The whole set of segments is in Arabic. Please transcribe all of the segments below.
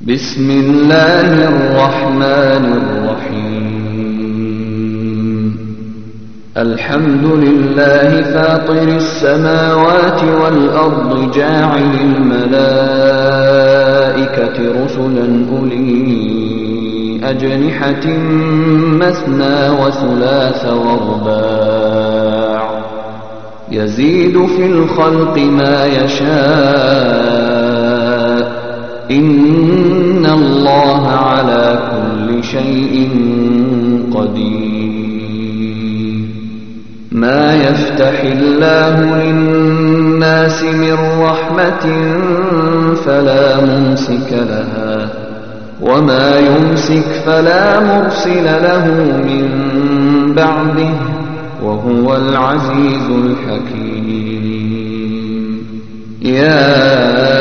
بسم الله الرحمن الرحيم الحمد لله فاطر السماوات والأرض جاعل الملائكة رسلا أولي أجنحة مثنى وثلاث ورباع يزيد في الخلق ما يشاء إن الله على كل شيء قدير ما يفتح الله للناس من رحمة فلا ممسك لها وما يمسك فلا مرسل له من بعده وهو العزيز الحكيم يا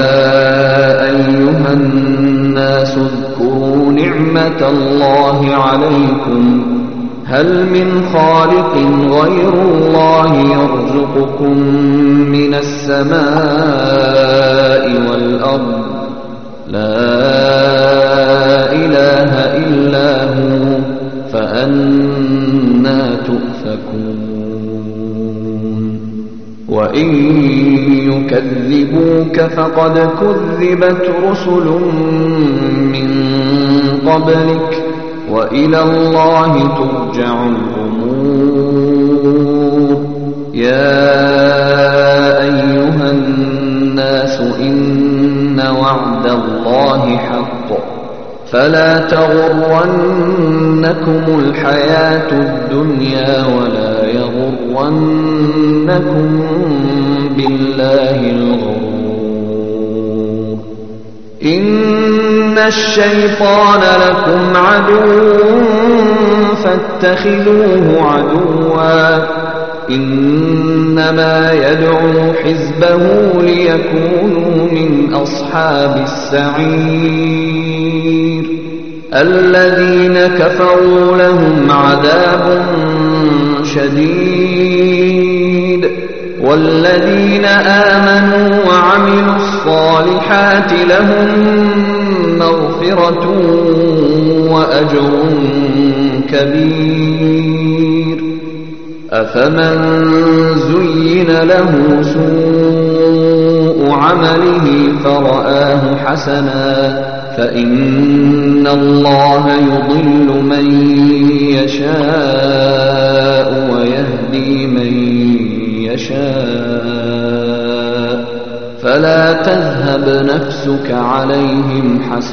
أيها الناس اذكروا نعمة الله عليكم هل من خالق غير الله يرزقكم من السماء والأرض لا إله إلا هو فأنى تؤفكون وإن يكذبوك فقد كذبت رسل من قبلك وإلى الله ترجع الأمور يا أيها الناس إن وعد الله حق فلا تغرنكم الحياة الدنيا ولا يغرنكم بالله الغرور إن الشيطان لكم عدو فاتخذوه عدوا إنما يدعو حزبه ليكونوا من أصحاب السعير الذين كفروا لهم عذاب شديد والذين آمنوا وعملوا الصالحات لهم مغفرة وأجر كبير أفمن زين له سوء عمله فرآه حسنا فإن الله يضل من يشاء ويهدي من يشاء فلا تذهب نفسك عليهم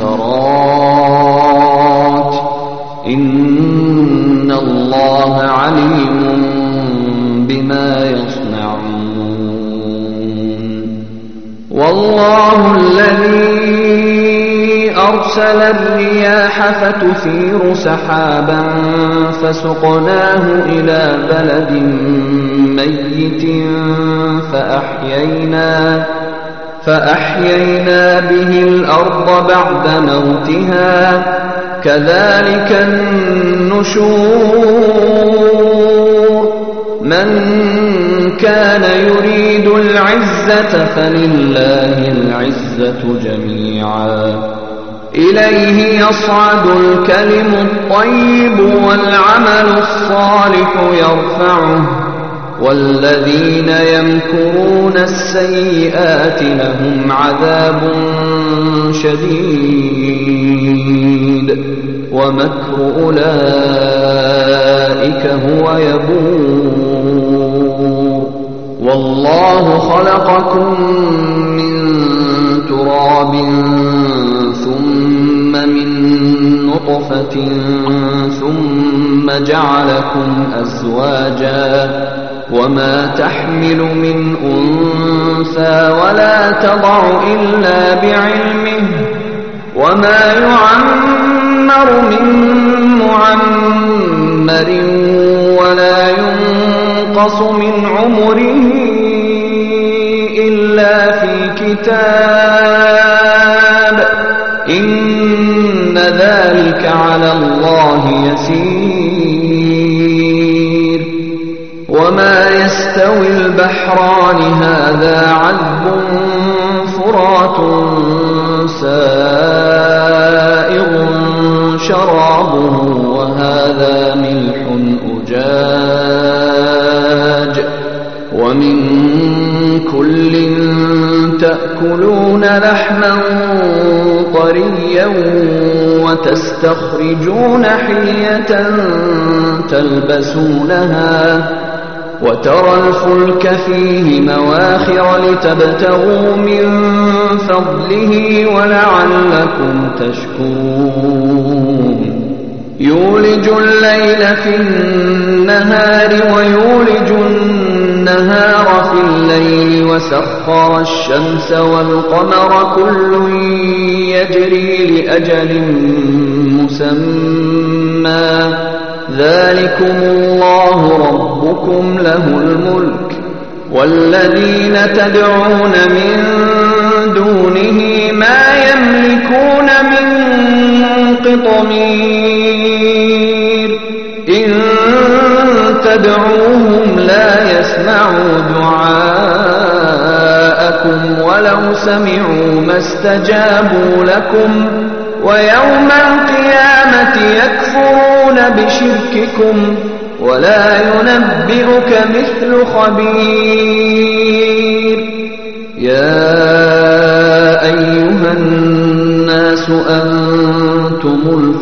حسرات إن الله عليم بما يصنعون والله الذي أرسل الرياح فتثير سحابا فسقناه إلى بلد ميت فأحيينا به الأرض بعد موتها كذلك النشور من كان يريد العزة فلله العزة جميعا إليه يصعد الكلم الطيب والعمل الصالح يرفعه والذين يمكرون السيئات لهم عذاب شديد ومكر أولئك هو يبور والله خلقكم من تراب ثم من نطفة ثم جعلكم أزواجا وما تحمل من أنثى ولا تضع إلا بعلمه وما يعمر من معمر ولا ينقص من عمره إلا في كتاب إن ذلك على الله يسير وما يستوي البحران هذا عذب فرات سائغ طريا وتستخرجون حلية تلبسونها وترى الفلك فيه مواخر لتبتغوا من فضله ولعلكم تشكرون يولج الليل في النهار ويولج النهار في الليل وسخر الشمس والقمر كل يجري لأجل مسمى ذلكم الله ربكم له الملك والذين تدعون من دونه ما يملكون من قطمير إن تدعوهم لا يسمعوا دعاءكم ولو سمعوا ما استجابوا لكم ويوم القيامة يكفرون بشرككم ولا ينبئك مثل خبير يا أيها الناس أنتم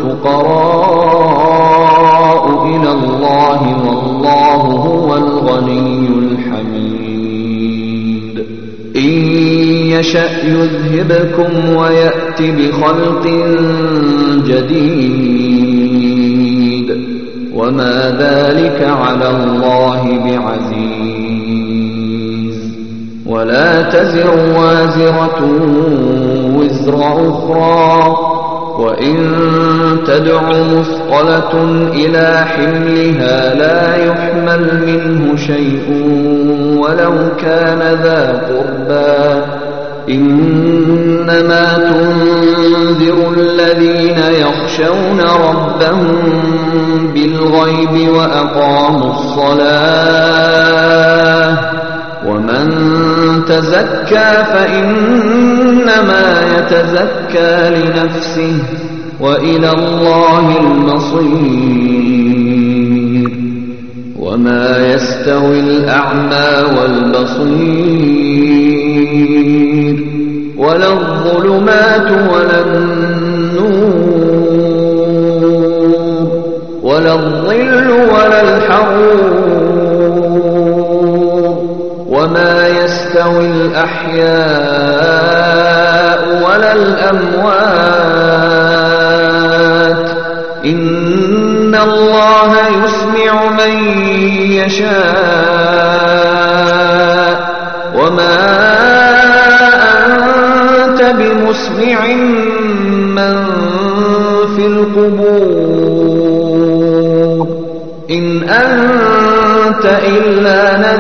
الفقراء إلى الله والله هو الغني الحميد إن يشأ يذهبكم ويأت بخلق جديد وما ذلك على الله بعزيز ولا تزر وازرة وزر أخرى وإن تدع مثقلة إلى حملها لا يحمل منه شيء ولو كان ذا قربى إنما تنذر الذين يخشون ربهم بالغيب وأقاموا الصلاة ومن تزكى فإنما يتزكى لنفسه وإلى الله المصير وما يستوي الأعمى والبصير ولا الظلمات ولا النور ولا الظل ولا الحرور وما يستوي الأحياء ولا الأموات إن الله يسمع من يشاء وما أنت بمسمع من في القبور إن أنت إلا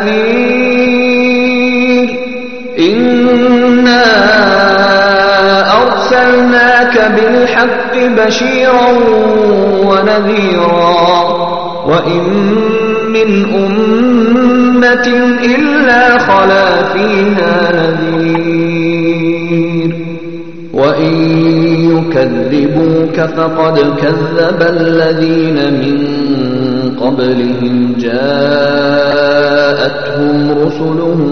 نذير إنا أرسلناك بالحق بشيرا ونذيرا وإن من أمة إلا خلا فيها نذير وإن يكذبوك فقد كذب الذين من قبلهم جاءتهم رسلهم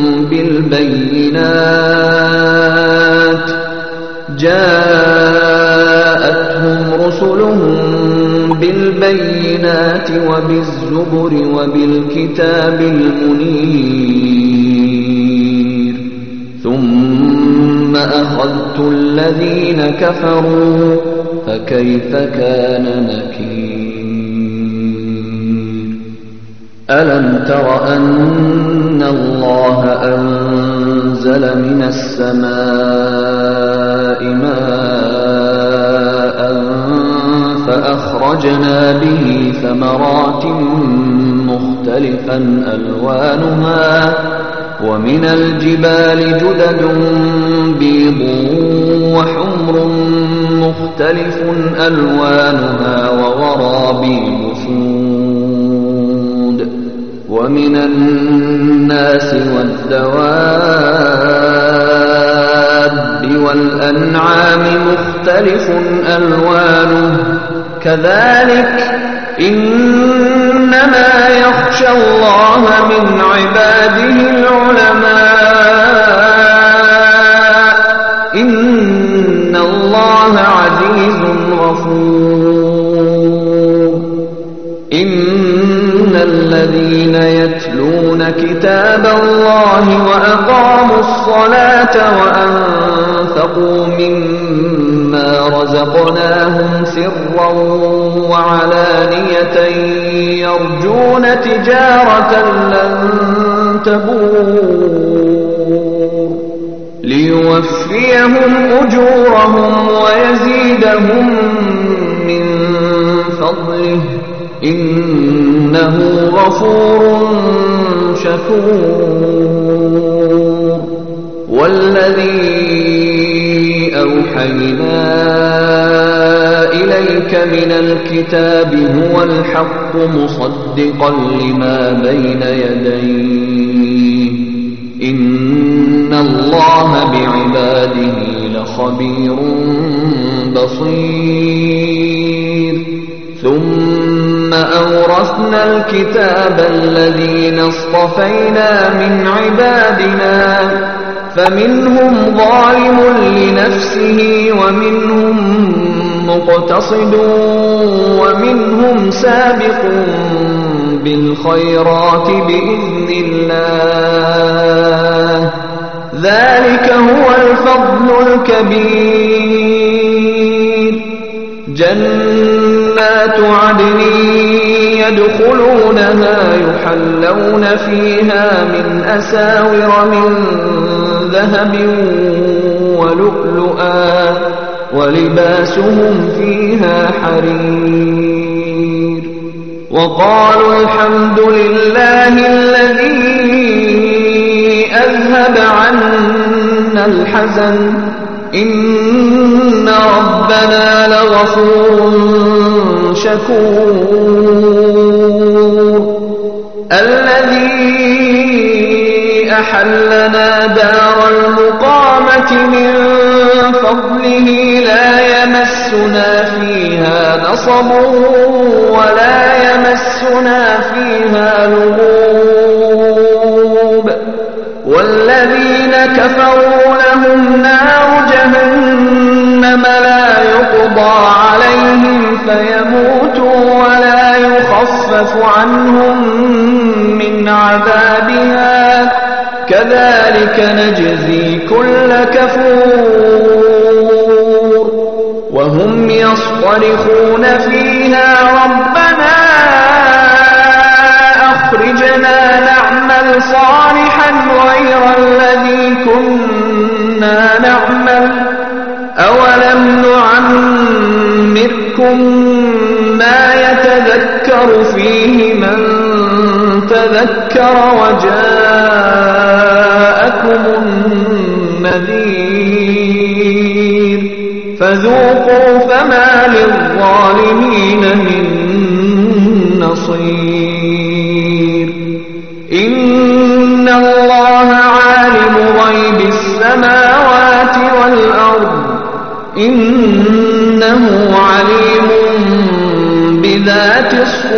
بالبينات وبالزبر وبالكتاب المنير ثم أخذت الذين كفروا فكيف كان نكير ألم تر أن الله أنزل من السماء ماء فأخرجنا به ثمرات مختلفا ألوانها ومن الجبال جدد بيض وحمر مختلف ألوانها وغرابيب سود ومن الناس والدواب والأنعام مختلف ألوانه كذلك إنما يخشى الله من عباده العلماء إن الله الله عزيز غفور. إن الذين يتلون كتاب الله وأقاموا الصلاة وأنفقوا مما رزقناهم سرا وعلانية يرجون تجارة لن تبور ليوفيهم أجورهم ويزيدهم من فضله إنه غفور شكور. والذي أوحينا إليك من الكتاب هو الحق مصدقا لما بين يديه إن الله بعباده لخبير بصير. ثم أورثنا الكتاب الذين اصطفينا من عبادنا فمنهم ظالم لنفسه ومنهم مقتصد ومنهم سابق بالخيرات بإذن الله ذلك هو الفضل الكبير. جنات عدن يدخلونها يحلون فيها من أساور من ذهب ولؤلؤا ولباسهم فيها حرير. وقالوا الحمد لله الذي أذهب عنا الحزن إن ربنا لغفور شكور. الذي أحلنا دار المقامة من فضله لا يمسنا فيها نصب ولا يمسنا فيها لغوب. والذين كفروا لهم نار جهنم لا يقضى عليهم فيموتوا ولا يخفف عنهم من عذابها كذلك نجزي كل كفور. وهم يصطرخون فيها ربنا أخرجنا نعمل صالحا غير الذي كنا نعمل أولم نعمركم ما يتذكر فيه من تذكر وجاءكم النذير فذوقوا فما للظالمين من نصير. إن الله عالم غيب السماوات والأرض إنه عليم بذات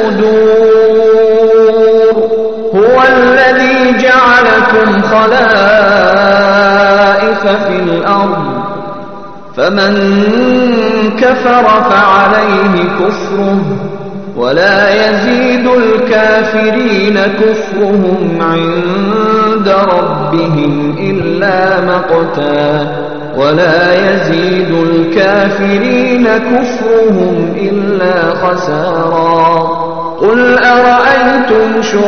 الصدور. هو الذي جعلكم خلائف في الأرض فمن كفر فعليه كفره ولا يزيد الكافرين كفرهم عند ربهم إلا مقتا ولا يزيد الكافرين كفرهم إلا خسارا. قل أرأيتم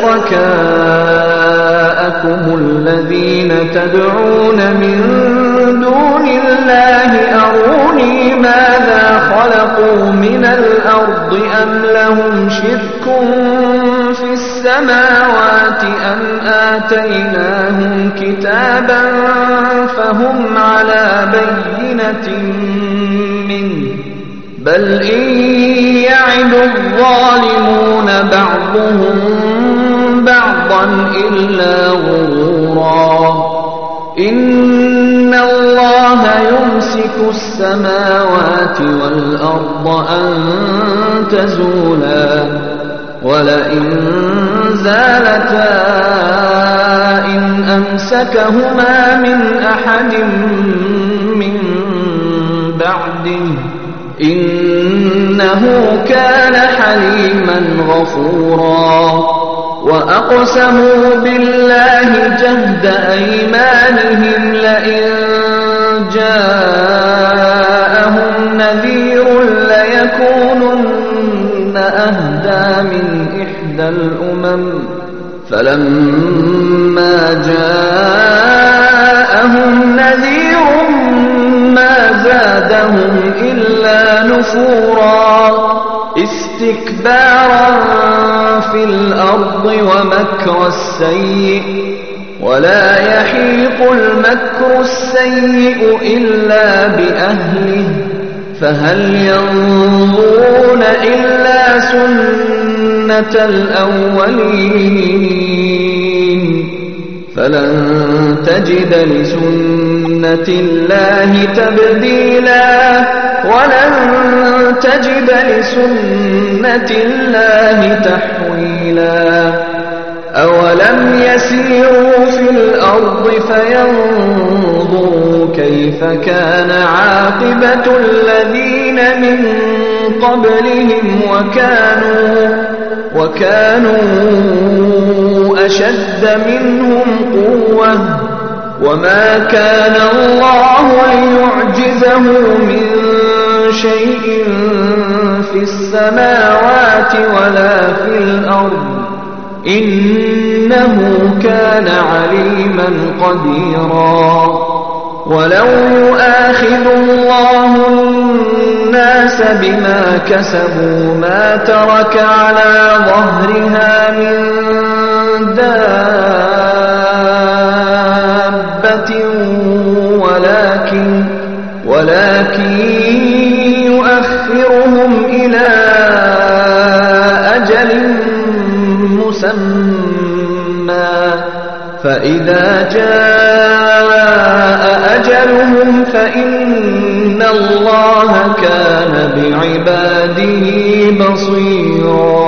شركاءكم الذين تدعون من دون الله أروني ماذا خلقوا من الأرض أم لهم شرك في السماوات أم آتيناهم كتابا فهم على بينة منه بل إن يعد الظالمون بعضهم بعضا إلا غرورا. إن الله يمسك السماوات والأرض أن تزولا ولئن زالتا إن أمسكهما من أحد من بعد عبده إنه كان حليما غفورا وأقسموا بالله جهد أيمانهم لئن جاءهم نذير ليكونن أهدى من إحدى الأمم فلما جاءهم نذير ما زادهم إلا نفورا استكبارا في الأرض ومكر السيء ولا يحيق المكر السيء إلا بأهله فهل ينظرون إلا سنة الأولين فلن تجد لسنة الله تبديلا ولن تجد لسنة الله تحويلا أولم يسيروا في الأرض فينظروا كيف كان عاقبة الذين من قبلهم وكانوا أشد منهم قوة وما كان الله ليعجزه من شيء في السماوات ولا في الأرض إنه كان عليما قديرا ولو يؤاخذ الله الناس بما كسبوا ما ترك على ظهرها من دابة ولكن يؤخرهم إلى أجل مسمى فإذا جاء أجلهم فإن الله كان بعباده بصيرا